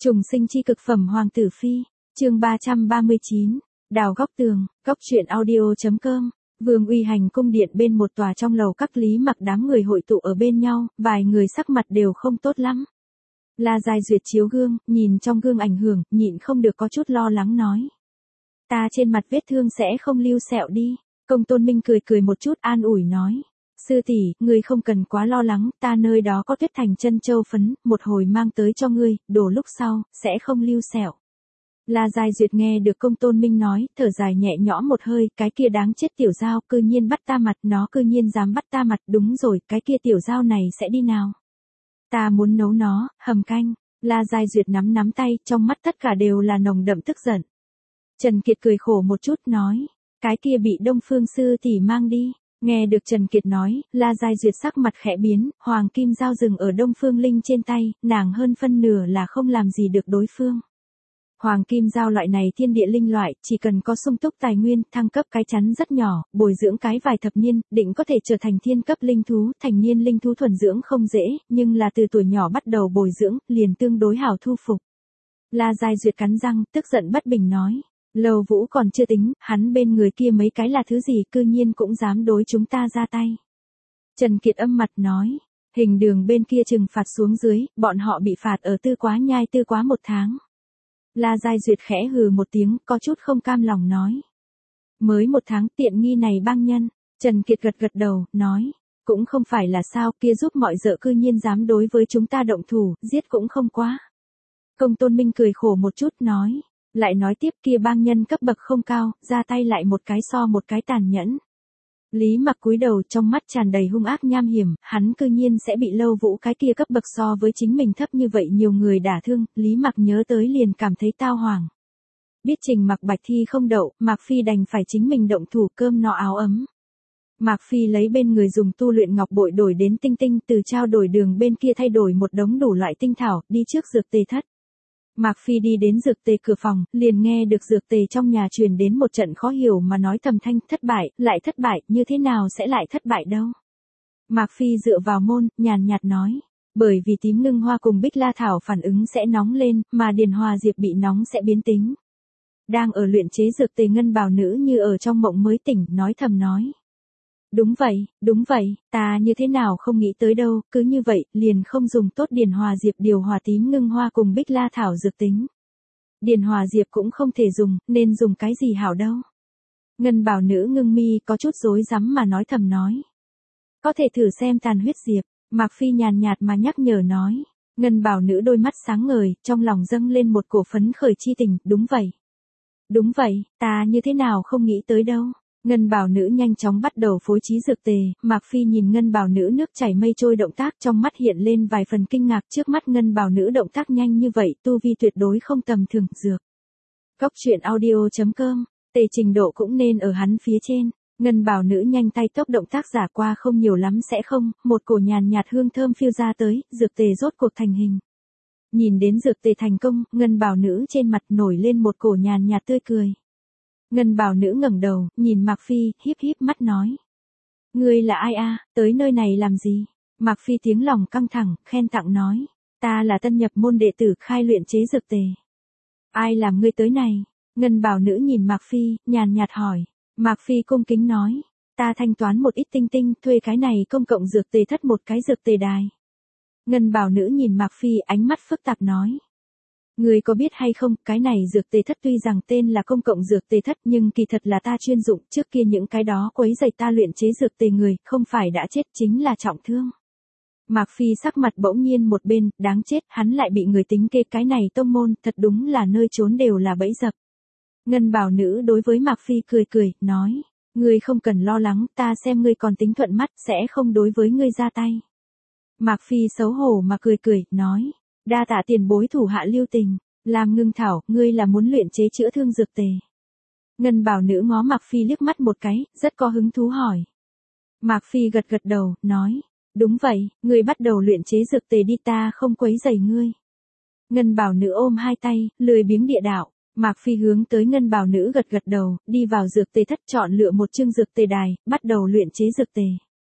Trùng sinh chi cực phẩm Hoàng tử phi, chương 339, đào góc tường, góc truyện audio.com. Vương uy hành cung điện bên một tòa trong lầu các, Lý Mặc đám người hội tụ ở bên nhau, vài người sắc mặt đều không tốt lắm. La Giai Duyệt chiếu gương, nhìn trong gương ảnh hưởng, nhịn không được có chút lo lắng nói. Ta trên mặt vết thương sẽ không lưu sẹo đi. Công Tôn Minh cười cười một chút an ủi nói. Sư tỷ, ngươi không cần quá lo lắng, ta nơi đó có Tuyết Thành chân châu phấn, một hồi mang tới cho ngươi, đổ lúc sau, sẽ không lưu sẹo. La Giai Duyệt nghe được Công Tôn Minh nói, thở dài nhẹ nhõm một hơi, cái kia đáng chết tiểu dao, cư nhiên bắt ta mặt, nó cư nhiên dám bắt ta mặt, đúng rồi, cái kia tiểu dao này sẽ đi nào? Ta muốn nấu nó, hầm canh. La Giai Duyệt nắm nắm tay, trong mắt tất cả đều là nồng đậm tức giận. Trần Kiệt cười khổ một chút nói, cái kia bị Đông Phương sư tỷ mang đi. Nghe được Trần Kiệt nói, La Giai Duyệt sắc mặt khẽ biến, hoàng kim dao dừng ở Đông Phương Linh trên tay, nàng hơn phân nửa là không làm gì được đối phương. Hoàng kim dao loại này thiên địa linh loại, chỉ cần có sung túc tài nguyên, thăng cấp cái chắn rất nhỏ, bồi dưỡng cái vài thập niên, định có thể trở thành thiên cấp linh thú, thành niên linh thú thuần dưỡng không dễ, nhưng là từ tuổi nhỏ bắt đầu bồi dưỡng, liền tương đối hảo thu phục. La Giai Duyệt cắn răng, tức giận bất bình nói. Lầu Vũ còn chưa tính, hắn bên người kia mấy cái là thứ gì cư nhiên cũng dám đối chúng ta ra tay. Trần Kiệt âm mặt nói, hình đường bên kia trừng phạt xuống dưới, bọn họ bị phạt ở Tư Quá Nhai Tư Quá 1 tháng. La Giai Duyệt khẽ hừ một tiếng, có chút không cam lòng nói. Mới 1 tháng tiện nghi này băng nhân, Trần Kiệt gật gật đầu, nói, cũng không phải là sao, kia giúp mọi dợ cư nhiên dám đối với chúng ta động thủ, giết cũng không quá. Công Tôn Minh cười khổ một chút nói. Lại nói tiếp kia bang nhân cấp bậc không cao, ra tay lại một cái so một cái tàn nhẫn. Lý Mặc cúi đầu trong mắt tràn đầy hung ác nham hiểm, hắn cư nhiên sẽ bị Lâu Vũ cái kia cấp bậc so với chính mình thấp như vậy nhiều người đả thương, Lý Mặc nhớ tới liền cảm thấy tao hoàng. Biết Trình Mặc bạch thi không đậu, Mạc Phi đành phải chính mình động thủ cơm no áo ấm. Mạc Phi lấy bên người dùng tu luyện ngọc bội đổi đến tinh tinh, từ trao đổi đường bên kia thay đổi một đống đủ loại tinh thảo, đi trước dược tề thất. Mạc Phi đi đến dược tề cửa phòng, liền nghe được dược tề trong nhà truyền đến một trận khó hiểu mà nói thầm thanh, thất bại, như thế nào sẽ lại thất bại đâu. Mạc Phi dựa vào môn, nhàn nhạt nói, bởi vì tím ngưng hoa cùng bích la thảo phản ứng sẽ nóng lên, mà điền hòa diệp bị nóng sẽ biến tính. Đang ở luyện chế dược tề Ngân Bào Nữ như ở trong mộng mới tỉnh, nói thầm nói. Đúng vậy, ta như thế nào không nghĩ tới đâu, cứ như vậy, liền không dùng tốt điền hòa diệp điều hòa tím ngưng hoa cùng bích la thảo dược tính. Điền hòa diệp cũng không thể dùng, nên dùng cái gì hảo đâu. Ngân Bào Nữ ngưng mi có chút rối rắm mà nói thầm nói. Có thể thử xem tàn huyết diệp, Mạc Phi nhàn nhạt mà nhắc nhở nói. Ngân Bào Nữ đôi mắt sáng ngời, trong lòng dâng lên một cổ phấn khởi chi tình, đúng vậy, ta như thế nào không nghĩ tới đâu. Ngân Bào Nữ nhanh chóng bắt đầu phối trí dược tề, Mạc Phi nhìn Ngân Bào Nữ nước chảy mây trôi động tác trong mắt hiện lên vài phần kinh ngạc, trước mắt Ngân Bào Nữ động tác nhanh như vậy, tu vi tuyệt đối không tầm thường, dược. Góc truyện audio.com, tề trình độ cũng nên ở hắn phía trên. Ngân Bào Nữ nhanh tay tốc động tác giả qua không nhiều lắm sẽ không, một cổ nhàn nhạt hương thơm phiêu ra tới, dược tề rốt cuộc thành hình. Nhìn đến dược tề thành công, Ngân Bào Nữ trên mặt nổi lên một cổ nhàn nhạt tươi cười. Ngân Bào Nữ ngẩng đầu, nhìn Mạc Phi, híp híp mắt nói. Ngươi là ai a, tới nơi này làm gì? Mạc Phi tiếng lòng căng thẳng, khen tặng nói. Ta là tân nhập môn đệ tử khai luyện chế dược tề. Ai làm ngươi tới này? Ngân Bào Nữ nhìn Mạc Phi, nhàn nhạt hỏi. Mạc Phi cung kính nói. Ta thanh toán một ít tinh tinh, thuê cái này công cộng dược tề thất một cái dược tề đài. Ngân Bào Nữ nhìn Mạc Phi ánh mắt phức tạp nói. Ngươi có biết hay không, cái này dược tề thất tuy rằng tên là công cộng dược tề thất nhưng kỳ thật là ta chuyên dụng, trước kia những cái đó quấy rầy ta luyện chế dược tề người, không phải đã chết chính là trọng thương. Mạc Phi sắc mặt bỗng nhiên một bên, đáng chết, hắn lại bị người tính kê cái này tông môn, thật đúng là nơi trốn đều là bẫy dập. Ngân Bào Nữ đối với Mạc Phi cười, nói, ngươi không cần lo lắng, ta xem ngươi còn tính thuận mắt, sẽ không đối với ngươi ra tay. Mạc Phi xấu hổ mà cười, nói. Đa tạ tiền bối thủ hạ lưu tình, làm ngưng thảo, ngươi là muốn luyện chế chữa thương dược tề. Ngân Bào Nữ ngó Mạc Phi liếc mắt một cái, rất có hứng thú hỏi. Mạc Phi gật đầu, nói, đúng vậy, ngươi bắt đầu luyện chế dược tề đi, ta không quấy rầy ngươi. Ngân Bào Nữ ôm hai tay, lười biếng địa đạo, Mạc Phi hướng tới Ngân Bào Nữ gật đầu, đi vào dược tề thất chọn lựa một chương dược tề đài, bắt đầu luyện chế dược tề.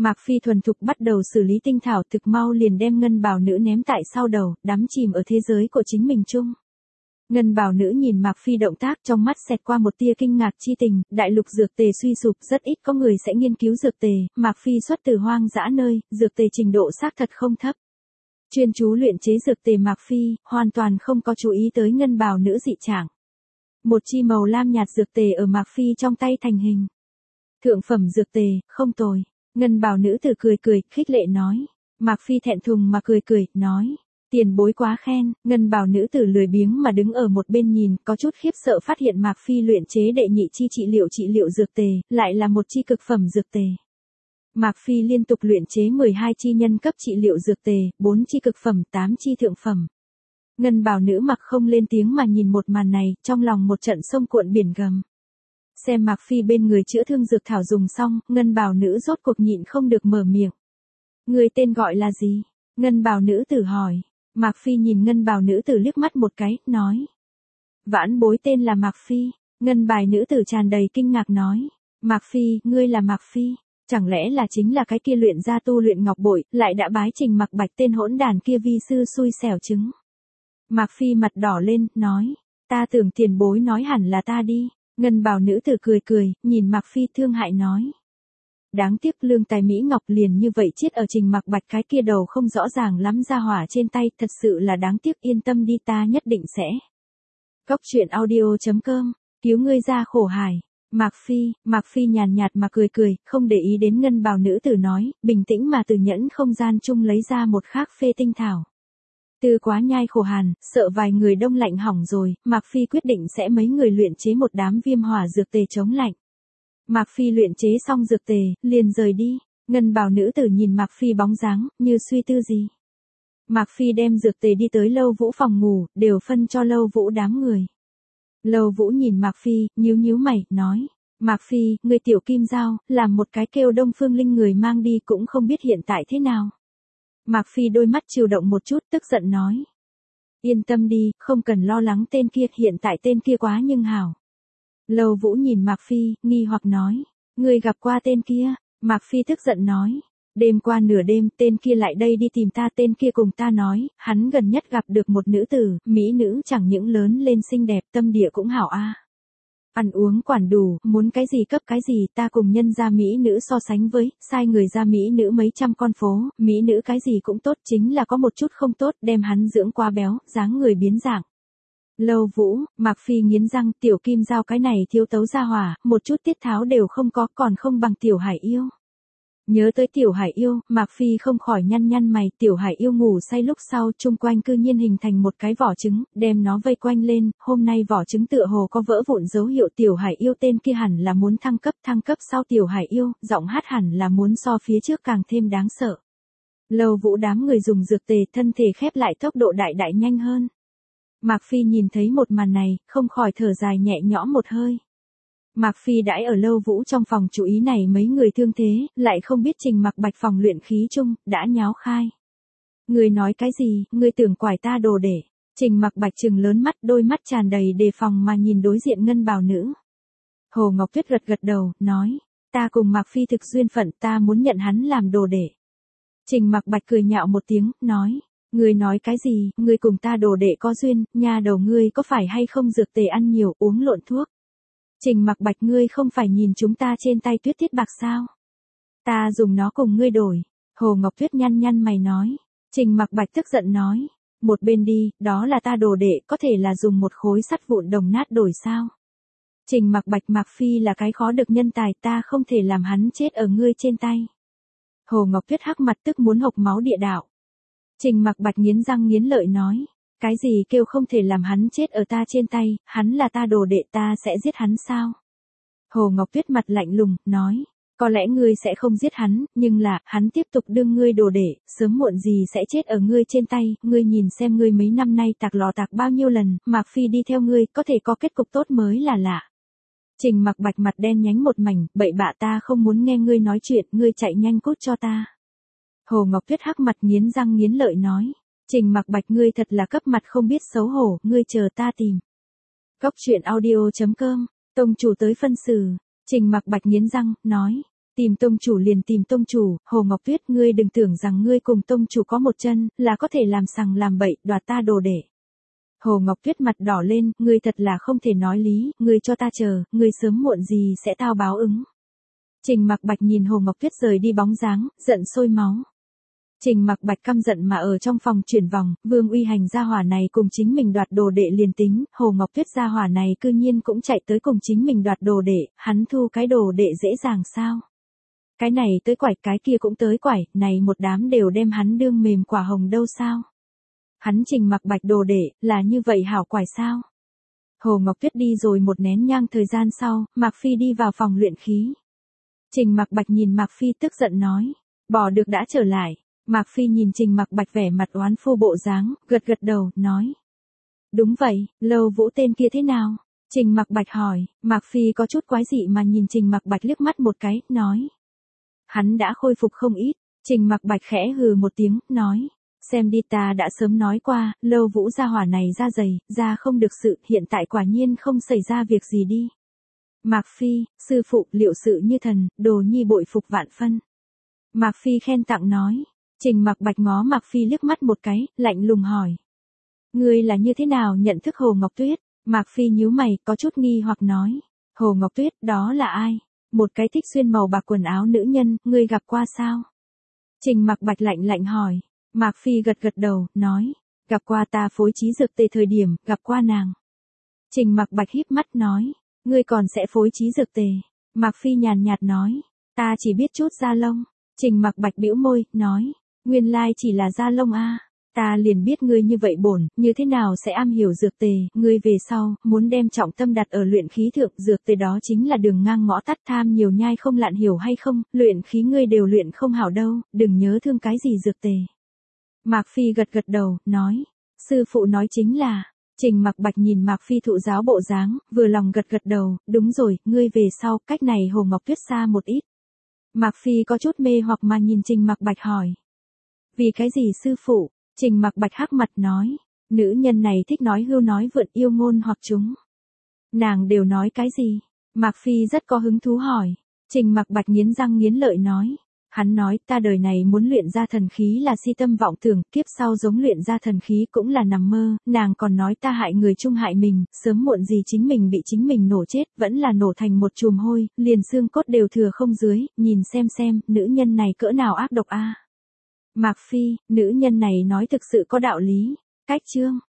Mạc Phi thuần thục bắt đầu xử lý tinh thảo, thực mau liền đem ngân bào nữ ném tại sau đầu, đắm chìm ở thế giới của chính mình chung. Ngân bào nữ nhìn Mạc Phi động tác, trong mắt xẹt qua một tia kinh ngạc chi tình, đại lục dược tề suy sụp, rất ít có người sẽ nghiên cứu dược tề, Mạc Phi xuất từ hoang dã nơi, dược tề trình độ xác thật không thấp. Chuyên chú luyện chế dược tề Mạc Phi, hoàn toàn không có chú ý tới ngân bào nữ dị trạng. Một chi màu lam nhạt dược tề ở Mạc Phi trong tay thành hình. Thượng phẩm dược tề, không tồi. Ngân bào nữ tử cười cười, khích lệ nói. Mạc Phi thẹn thùng mà cười cười, nói. Tiền bối quá khen, ngân bào nữ tử lười biếng mà đứng ở một bên nhìn, có chút khiếp sợ phát hiện Mạc Phi luyện chế đệ nhị chi trị liệu dược tề, lại là một chi cực phẩm dược tề. Mạc Phi liên tục luyện chế 12 chi nhân cấp trị liệu dược tề, 4 chi cực phẩm, 8 chi thượng phẩm. Ngân bào nữ mặc không lên tiếng mà nhìn một màn này, trong lòng một trận sông cuộn biển gầm. Xem Mạc Phi bên người chữa thương dược thảo dùng xong, ngân bào nữ rốt cuộc nhịn không được mở miệng. Người tên gọi là gì? Ngân bào nữ tử hỏi. Mạc Phi nhìn ngân bào nữ tử liếc mắt một cái, nói. Vãn bối tên là Mạc Phi. Ngân bài nữ tử tràn đầy kinh ngạc nói. Mạc Phi, ngươi là Mạc Phi. Chẳng lẽ là chính là cái kia luyện ra tu luyện ngọc bội, lại đã bái Trình Mặc Bạch tên hỗn đàn kia vi sư xui xẻo chứng. Mạc Phi mặt đỏ lên, nói. Ta tưởng tiền bối nói hẳn là ta đi. Ngân bào nữ tử cười cười, nhìn Mạc Phi thương hại nói. Đáng tiếc lương tài Mỹ Ngọc liền như vậy chết ở Trình Mặc Bạch cái kia đầu không rõ ràng lắm ra hỏa trên tay, thật sự là đáng tiếc, yên tâm đi, ta nhất định sẽ. Cóc truyện audio.com, cứu ngươi ra khổ hải. Mạc Phi nhàn nhạt mà cười cười, không để ý đến ngân bào nữ tử nói, bình tĩnh mà từ nhẫn không gian chung lấy ra một khác phê tinh thảo. Từ quá nhai khổ hàn, sợ vài người đông lạnh hỏng rồi, Mạc Phi quyết định sẽ mấy người luyện chế một đám viêm hỏa dược tề chống lạnh. Mạc Phi luyện chế xong dược tề, liền rời đi. Ngân bào nữ tử nhìn Mạc Phi bóng dáng, như suy tư gì. Mạc Phi đem dược tề đi tới Lâu Vũ phòng ngủ, đều phân cho Lâu Vũ đám người. Lâu Vũ nhìn Mạc Phi, nhíu mày, nói. Mạc Phi, người tiểu kim dao, làm một cái kêu Đông Phương Linh người mang đi cũng không biết hiện tại thế nào. Mạc Phi đôi mắt chiều động một chút, tức giận nói. Yên tâm đi, không cần lo lắng tên kia, hiện tại tên kia quá nhưng hảo. Lâu Vũ nhìn Mạc Phi, nghi hoặc nói. Người gặp qua tên kia, Mạc Phi tức giận nói. Đêm qua nửa đêm, tên kia lại đây đi tìm ta, tên kia cùng ta nói, hắn gần nhất gặp được một nữ tử, mỹ nữ chẳng những lớn lên xinh đẹp, tâm địa cũng hảo a. Ăn uống quản đủ, muốn cái gì cấp cái gì, ta cùng nhân gia mỹ nữ so sánh với, sai người ra mỹ nữ mấy trăm con phố, mỹ nữ cái gì cũng tốt, chính là có một chút không tốt, đem hắn dưỡng quá béo, dáng người biến dạng. Lâu Vũ, Mạc Phi nghiến răng, tiểu kim dao cái này thiếu tấu ra hỏa, một chút tiết tháo đều không có, còn không bằng tiểu hải yêu. Nhớ tới tiểu hải yêu, Mạc Phi không khỏi nhăn mày, tiểu hải yêu ngủ say lúc sau, chung quanh cư nhiên hình thành một cái vỏ trứng, đem nó vây quanh lên, hôm nay vỏ trứng tựa hồ có vỡ vụn dấu hiệu, tiểu hải yêu tên kia hẳn là muốn thăng cấp sau tiểu hải yêu, giọng hát hẳn là muốn so phía trước càng thêm đáng sợ. Lâu Vũ đám người dùng dược tề, thân thể khép lại, tốc độ đại nhanh hơn. Mạc Phi nhìn thấy một màn này, không khỏi thở dài nhẹ nhõm một hơi. Mạc Phi đãi ở Lâu Vũ trong phòng chú ý này mấy người thương thế, lại không biết Trình Mặc Bạch phòng luyện khí chung, đã nháo khai. Người nói cái gì, người tưởng quải ta đồ để. Trình Mặc Bạch trừng lớn mắt, đôi mắt tràn đầy đề phòng mà nhìn đối diện ngân bào nữ. Hồ Ngọc Tuyết gật đầu, nói, ta cùng Mạc Phi thực duyên phận, ta muốn nhận hắn làm đồ để. Trình Mặc Bạch cười nhạo một tiếng, nói, người nói cái gì, người cùng ta đồ đệ có duyên, nha đầu ngươi có phải hay không dược tề ăn nhiều, uống lộn thuốc. Trình Mặc Bạch, ngươi không phải nhìn chúng ta trên tay tuyết tiết bạc sao? Ta dùng nó cùng ngươi đổi. Hồ Ngọc Tuyết nhăn mày nói. Trình Mặc Bạch tức giận nói. Một bên đi, đó là ta đồ đệ, có thể là dùng một khối sắt vụn đồng nát đổi sao? Trình Mặc Bạch, Mạc Phi là cái khó được nhân tài, ta không thể làm hắn chết ở ngươi trên tay. Hồ Ngọc Tuyết hắc mặt tức muốn hộc máu địa đạo. Trình Mặc Bạch nghiến răng nghiến lợi nói. Cái gì kêu không thể làm hắn chết ở ta trên tay, hắn là ta đồ đệ, ta sẽ giết hắn sao? Hồ Ngọc Tuyết mặt lạnh lùng, nói, có lẽ ngươi sẽ không giết hắn, nhưng là, hắn tiếp tục đương ngươi đồ đệ, sớm muộn gì sẽ chết ở ngươi trên tay, ngươi nhìn xem ngươi mấy năm nay tạc lò tạc bao nhiêu lần, Mạc Phi đi theo ngươi, có thể có kết cục tốt mới là lạ. Trình Mặc Bạch mặt đen nhánh một mảnh, bậy bạ, ta không muốn nghe ngươi nói chuyện, ngươi chạy nhanh cút cho ta. Hồ Ngọc Tuyết hắc mặt nghiến răng nghiến lợi nói. Trình Mặc Bạch, ngươi thật là cấp mặt không biết xấu hổ, ngươi chờ ta tìm. Cóc truyện audio.com, tông chủ tới phân xử. Trình Mặc Bạch nghiến răng, nói. Tìm tông chủ liền tìm tông chủ, Hồ Ngọc Tuyết ngươi đừng tưởng rằng ngươi cùng tông chủ có một chân, là có thể làm sằng làm bậy, đoạt ta đồ đệ. Hồ Ngọc Tuyết mặt đỏ lên, ngươi thật là không thể nói lý, ngươi cho ta chờ, ngươi sớm muộn gì sẽ tao báo ứng. Trình Mặc Bạch nhìn Hồ Ngọc Tuyết rời đi bóng dáng, giận sôi máu. Trình Mặc Bạch căm giận mà ở trong phòng chuyển vòng, Vương Uy Hành gia hỏa này cùng chính mình đoạt đồ đệ liền tính, Hồ Ngọc Tuyết gia hỏa này cư nhiên cũng chạy tới cùng chính mình đoạt đồ đệ, hắn thu cái đồ đệ dễ dàng sao? Cái này tới quải cái kia cũng tới quải, này một đám đều đem hắn đương mềm quả hồng đâu sao? Hắn Trình Mặc Bạch đồ đệ, là như vậy hảo quải sao? Hồ Ngọc Tuyết đi rồi một nén nhang thời gian sau, Mạc Phi đi vào phòng luyện khí. Trình Mặc Bạch nhìn Mạc Phi tức giận nói, bỏ được đã trở lại. Mạc Phi nhìn Trình Mặc Bạch vẻ mặt oán phu bộ dáng, gật gật đầu, nói. Đúng vậy, Lâu Vũ tên kia thế nào? Trình Mặc Bạch hỏi, Mạc Phi có chút quái dị mà nhìn Trình Mặc Bạch liếc mắt một cái, nói. Hắn đã khôi phục không ít, Trình Mặc Bạch khẽ hừ một tiếng, nói. Xem đi ta đã sớm nói qua, Lâu Vũ gia hỏa này da dày, da không được sự, hiện tại quả nhiên không xảy ra việc gì đi. Mạc Phi, sư phụ liệu sự như thần, đồ nhi bội phục vạn phân. Mạc Phi khen tặng nói. Trình Mặc Bạch ngó Mạc Phi liếc mắt một cái, lạnh lùng hỏi. Ngươi là như thế nào nhận thức Hồ Ngọc Tuyết? Mạc Phi nhíu mày, có chút nghi hoặc nói. Hồ Ngọc Tuyết, đó là ai? Một cái thích xuyên màu bạc quần áo nữ nhân, ngươi gặp qua sao? Trình Mặc Bạch lạnh lạnh hỏi. Mạc Phi gật gật đầu, nói. Gặp qua ta phối trí dược tề thời điểm, gặp qua nàng. Trình Mặc Bạch híp mắt nói. Ngươi còn sẽ phối trí dược tề. Mạc Phi nhàn nhạt nói. Ta chỉ biết chút da lông. Trình Mặc Bạch bĩu môi, nói. Nguyên lai chỉ là da lông a. Ta liền biết ngươi như vậy bổn, như thế nào sẽ am hiểu dược tề, ngươi về sau, muốn đem trọng tâm đặt ở luyện khí thượng, dược tề đó chính là đường ngang ngõ tắt tham nhiều nhai không lạn hiểu hay không, luyện khí ngươi đều luyện không hảo đâu, đừng nhớ thương cái gì dược tề. Mạc Phi gật gật đầu, nói, sư phụ nói chính là, Trình Mặc Bạch nhìn Mạc Phi thụ giáo bộ dáng, vừa lòng gật gật đầu, đúng rồi, ngươi về sau, cách này Hồ Ngọc Tuyết xa một ít. Mạc Phi có chút mê hoặc mà nhìn Trình Mặc Bạch hỏi. Vì cái gì sư phụ? Trình Mặc Bạch hắc mặt nói, nữ nhân này thích nói hưu nói vượn yêu ngôn hoặc chúng. Nàng đều nói cái gì? Mạc Phi rất có hứng thú hỏi. Trình Mặc Bạch nghiến răng nghiến lợi nói. Hắn nói ta đời này muốn luyện ra thần khí là si tâm vọng tưởng, kiếp sau giống luyện ra thần khí cũng là nằm mơ, nàng còn nói ta hại người chung hại mình, sớm muộn gì chính mình bị chính mình nổ chết, vẫn là nổ thành một chùm hôi, liền xương cốt đều thừa không dưới, nhìn xem, nữ nhân này cỡ nào ác độc a. Mạc Phi, nữ nhân này nói thực sự có đạo lý. Cách chương